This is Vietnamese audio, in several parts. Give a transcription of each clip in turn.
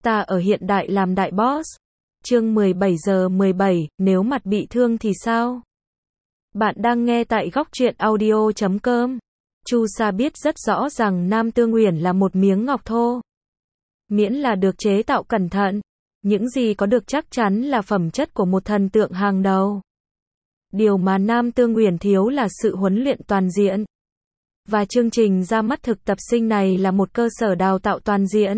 Ta ở hiện đại làm đại boss. Chương 17:17, nếu mặt bị thương thì sao? Bạn đang nghe tại góc truyện audio.com. Chu Sa biết rất rõ rằng Nam Tương Uyển là một miếng ngọc thô. Miễn là được chế tạo cẩn thận, những gì có được chắc chắn là phẩm chất của một thần tượng hàng đầu. Điều mà Nam Tương Uyển thiếu là sự huấn luyện toàn diện. Và chương trình ra mắt thực tập sinh này là một cơ sở đào tạo toàn diện.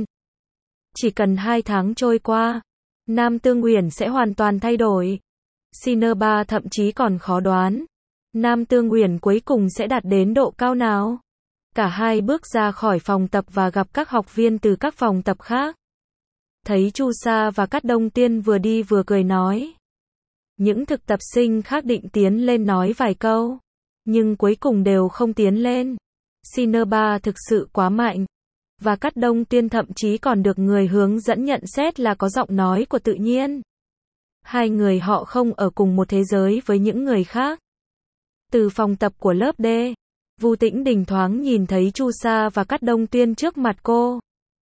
Chỉ cần 2 tháng trôi qua, Nam Tương Uyển sẽ hoàn toàn thay đổi. Cineba thậm chí còn khó đoán, Nam Tương Uyển cuối cùng sẽ đạt đến độ cao nào. Cả hai bước ra khỏi phòng tập và gặp các học viên từ các phòng tập khác. Thấy Chu Sa và Cát Đông Tiên vừa đi vừa cười nói. Những thực tập sinh khác định tiến lên nói vài câu, nhưng cuối cùng đều không tiến lên. Cineba thực sự quá mạnh. Và Cát Đông Tiên thậm chí còn được người hướng dẫn nhận xét là có giọng nói của tự nhiên. Hai người họ không ở cùng một thế giới với những người khác. Từ phòng tập của lớp D, Vu Tĩnh Đình thoáng nhìn thấy Chu Sa và Cát Đông Tiên trước mặt cô.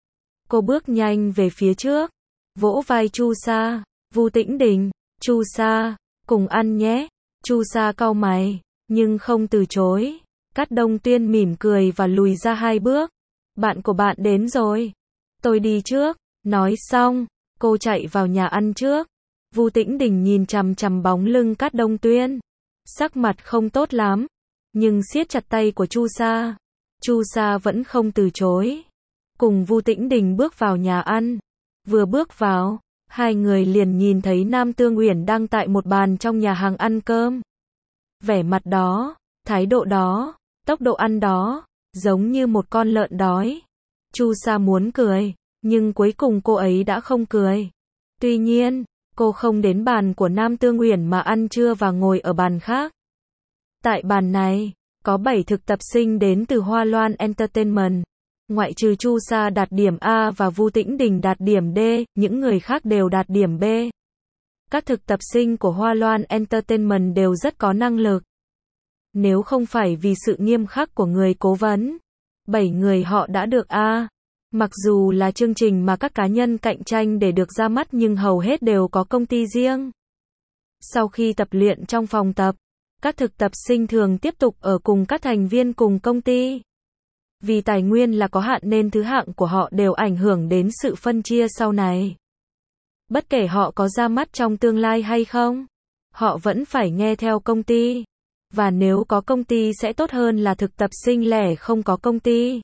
Cô bước nhanh về phía trước, vỗ vai Chu Sa. Vu Tĩnh Đình, Chu Sa, cùng ăn nhé. Chu Sa cau mày, nhưng không từ chối. Cát Đông Tiên mỉm cười và lùi ra 2 bước. Bạn của bạn đến rồi. Tôi đi trước. Nói xong, cô chạy vào nhà ăn trước. Vu Tĩnh Đình nhìn chằm chằm bóng lưng Cát Đông Tiên. Sắc mặt không tốt lắm, nhưng siết chặt tay của Chu Sa. Chu Sa vẫn không từ chối. Cùng Vu Tĩnh Đình bước vào nhà ăn. Vừa bước vào, hai người liền nhìn thấy Nam Tương Uyển đang tại một bàn trong nhà hàng ăn cơm. Vẻ mặt đó, thái độ đó, tốc độ ăn đó, giống như một con lợn đói. Chu Sa muốn cười, nhưng cuối cùng cô ấy đã không cười. Tuy nhiên, cô không đến bàn của Nam Tương Uyển mà ăn trưa và ngồi ở bàn khác. Tại bàn này, có 7 thực tập sinh đến từ Hoa Loan Entertainment. Ngoại trừ Chu Sa đạt điểm A và Vu Tĩnh Đình đạt điểm D, những người khác đều đạt điểm B. Các thực tập sinh của Hoa Loan Entertainment đều rất có năng lực. Nếu không phải vì sự nghiêm khắc của người cố vấn, 7 người họ đã được A. Mặc dù là chương trình mà các cá nhân cạnh tranh để được ra mắt nhưng hầu hết đều có công ty riêng. Sau khi tập luyện trong phòng tập, các thực tập sinh thường tiếp tục ở cùng các thành viên cùng công ty. Vì tài nguyên là có hạn nên thứ hạng của họ đều ảnh hưởng đến sự phân chia sau này. Bất kể họ có ra mắt trong tương lai hay không, họ vẫn phải nghe theo công ty. Và nếu có công ty sẽ tốt hơn là thực tập sinh lẻ không có công ty.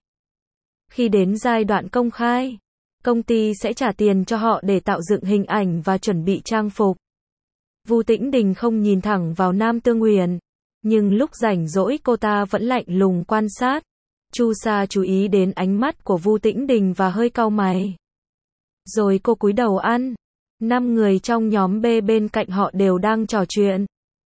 Khi đến giai đoạn công khai, công ty sẽ trả tiền cho họ để tạo dựng hình ảnh và chuẩn bị trang phục. Vu Tĩnh Đình không nhìn thẳng vào Nam Tương Uyển, nhưng lúc rảnh rỗi cô ta vẫn lạnh lùng quan sát. Chu Sa chú ý đến ánh mắt của Vu Tĩnh Đình và hơi cau mày. Rồi cô cúi đầu ăn. 5 người trong nhóm B bên cạnh họ đều đang trò chuyện.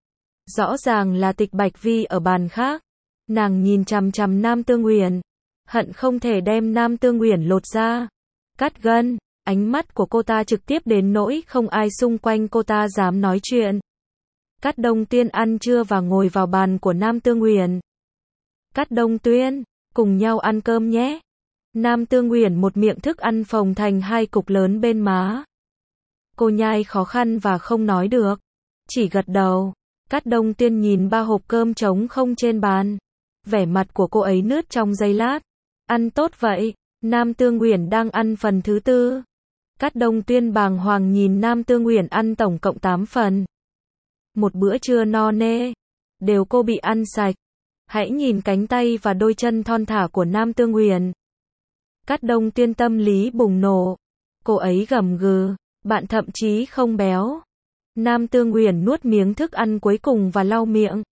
Rõ ràng là Tịch Bạch Vi ở bàn khác. Nàng nhìn chằm chằm Nam Tương Uyển, hận không thể đem Nam Tương Uyển lột ra, cắt gân. Ánh mắt của cô ta trực tiếp đến nỗi không ai xung quanh cô ta dám nói chuyện. Cát Đông Tiên ăn trưa và ngồi vào bàn của Nam Tương Uyển. Cát Đông Tiên, cùng nhau ăn cơm nhé. Nam Tương Uyển một miệng thức ăn phồng thành 2 cục lớn bên má. Cô nhai khó khăn và không nói được, chỉ gật đầu. Cát Đông Tiên nhìn 3 hộp cơm trống không trên bàn. Vẻ mặt của cô ấy nứt trong giây lát. Ăn tốt vậy. Nam Tương Uyển đang ăn phần thứ 4. Cát Đông Tiên bàng hoàng nhìn Nam Tương Uyển ăn tổng cộng 8 phần. Một bữa trưa no nê, đều cô bị ăn sạch. Hãy nhìn cánh tay và đôi chân thon thả của Nam Tương Uyển. Cát Đông Tiên tâm lý bùng nổ. Cô ấy gầm gừ, bạn thậm chí không béo. Nam Tương Uyển nuốt miếng thức ăn cuối cùng và lau miệng.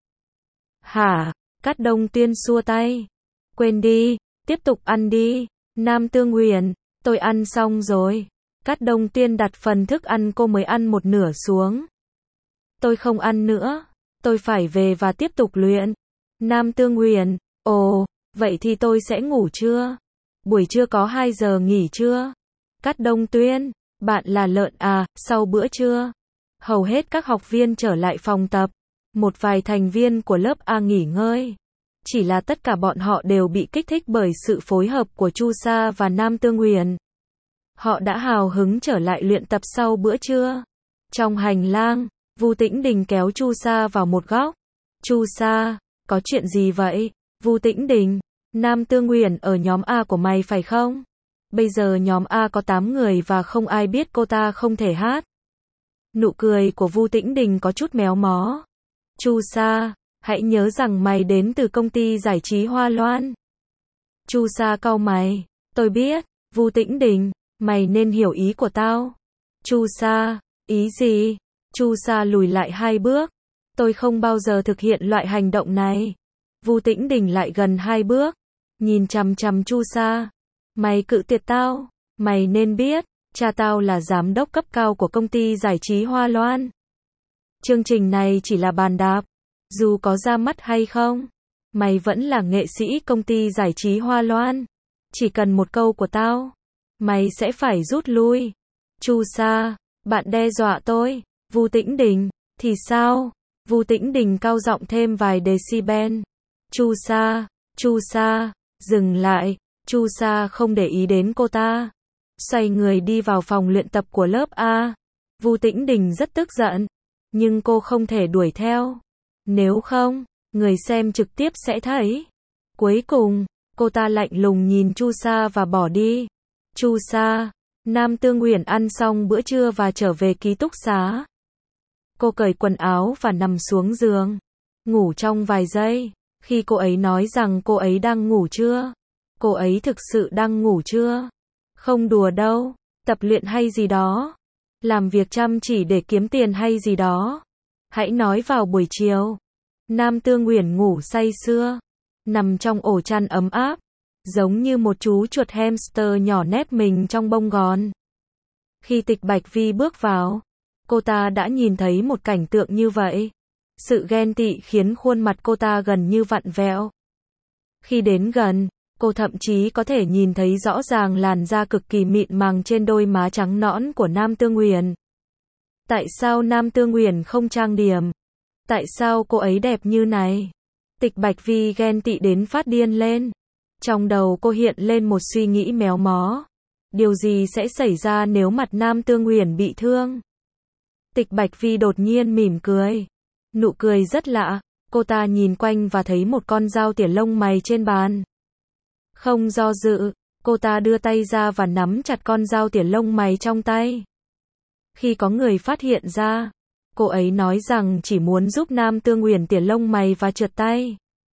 Hả? Cát Đông Tiên xua tay. Quên đi, tiếp tục ăn đi. Nam Tương Uyển, tôi ăn xong rồi. Cát Đông Tiên đặt phần thức ăn cô mới ăn một nửa xuống. Tôi không ăn nữa, tôi phải về và tiếp tục luyện. Nam Tương Uyển, ồ, vậy thì tôi sẽ ngủ trưa. Buổi trưa có 2 giờ nghỉ trưa. Cát Đông Tiên, bạn là lợn à, sau bữa trưa. Hầu hết các học viên trở lại phòng tập. Một vài thành viên của lớp A nghỉ ngơi. Chỉ là tất cả bọn họ đều bị kích thích bởi sự phối hợp của Chu Sa và Nam Tương Uyển. Họ đã hào hứng trở lại luyện tập sau bữa trưa. Trong hành lang, Vu Tĩnh Đình kéo Chu Sa vào một góc. Chu Sa, có chuyện gì vậy? Vu Tĩnh Đình, Nam Tương Uyển ở nhóm A của mày phải không? Bây giờ nhóm A có 8 người và không ai biết cô ta không thể hát. Nụ cười của Vu Tĩnh Đình có chút méo mó. Chu Sa, hãy nhớ rằng mày đến từ công ty giải trí Hoa Loan. Chu Sa cau mày. Tôi biết, Vu Tĩnh Đình, mày nên hiểu ý của tao. Chu Sa, ý gì? Chu Sa lùi lại 2 bước. Tôi không bao giờ thực hiện loại hành động này. Vu Tĩnh Đình lại gần 2 bước, nhìn chằm chằm Chu Sa. Mày cự tuyệt tao, mày nên biết, cha tao là giám đốc cấp cao của công ty giải trí Hoa Loan. Chương trình này chỉ là bàn đạp, dù có ra mắt hay không, mày vẫn là nghệ sĩ công ty giải trí Hoa Loan. Chỉ cần một câu của tao, mày sẽ phải rút lui. Chu Sa, bạn đe dọa tôi. Vu Tĩnh Đình, thì sao? Vu Tĩnh Đình cao giọng thêm vài decibel. Chu Sa, dừng lại. Chu Sa không để ý đến cô ta, xoay người đi vào phòng luyện tập của lớp A. Vu Tĩnh Đình rất tức giận, nhưng cô không thể đuổi theo. Nếu không, người xem trực tiếp sẽ thấy. Cuối cùng, cô ta lạnh lùng nhìn Chu Sa và bỏ đi. Chu Sa, Nam Tương Uyển ăn xong bữa trưa và trở về ký túc xá. Cô cởi quần áo và nằm xuống giường, ngủ trong vài giây. Khi cô ấy nói rằng cô ấy đang ngủ chưa? Cô ấy thực sự đang ngủ chưa? Không đùa đâu, tập luyện hay gì đó, làm việc chăm chỉ để kiếm tiền hay gì đó. Hãy nói vào buổi chiều. Nam Tương Uyển ngủ say sưa, nằm trong ổ chăn ấm áp, giống như một chú chuột hamster nhỏ nép mình trong bông gòn. Khi Tịch Bạch Vi bước vào, cô ta đã nhìn thấy một cảnh tượng như vậy. Sự ghen tị khiến khuôn mặt cô ta gần như vặn vẹo. Khi đến gần, cô thậm chí có thể nhìn thấy rõ ràng làn da cực kỳ mịn màng trên đôi má trắng nõn của Nam Tương Uyển. Tại sao Nam Tương Uyển không trang điểm? Tại sao cô ấy đẹp như này? Tịch Bạch Vi ghen tị đến phát điên lên. Trong đầu cô hiện lên một suy nghĩ méo mó. Điều gì sẽ xảy ra nếu mặt Nam Tương Uyển bị thương? Tịch Bạch Vi đột nhiên mỉm cười. Nụ cười rất lạ. Cô ta nhìn quanh và thấy một con dao tỉa lông mày trên bàn. Không do dự, cô ta đưa tay ra và nắm chặt con dao tỉa lông mày trong tay. Khi có người phát hiện ra, cô ấy nói rằng chỉ muốn giúp Nam Tương Uyển tỉa lông mày và trượt tay.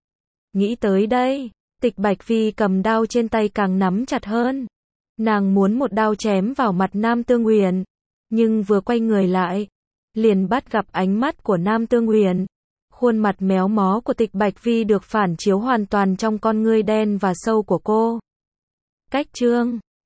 Nghĩ tới đây, Tịch Bạch Vi cầm đao trên tay càng nắm chặt hơn. Nàng muốn một đao chém vào mặt Nam Tương Uyển, nhưng vừa quay người lại, liền bắt gặp ánh mắt của Nam Tương Uyển. Khuôn mặt méo mó của Tịch Bạch Vi được phản chiếu hoàn toàn trong con ngươi đen và sâu của cô. Cách chương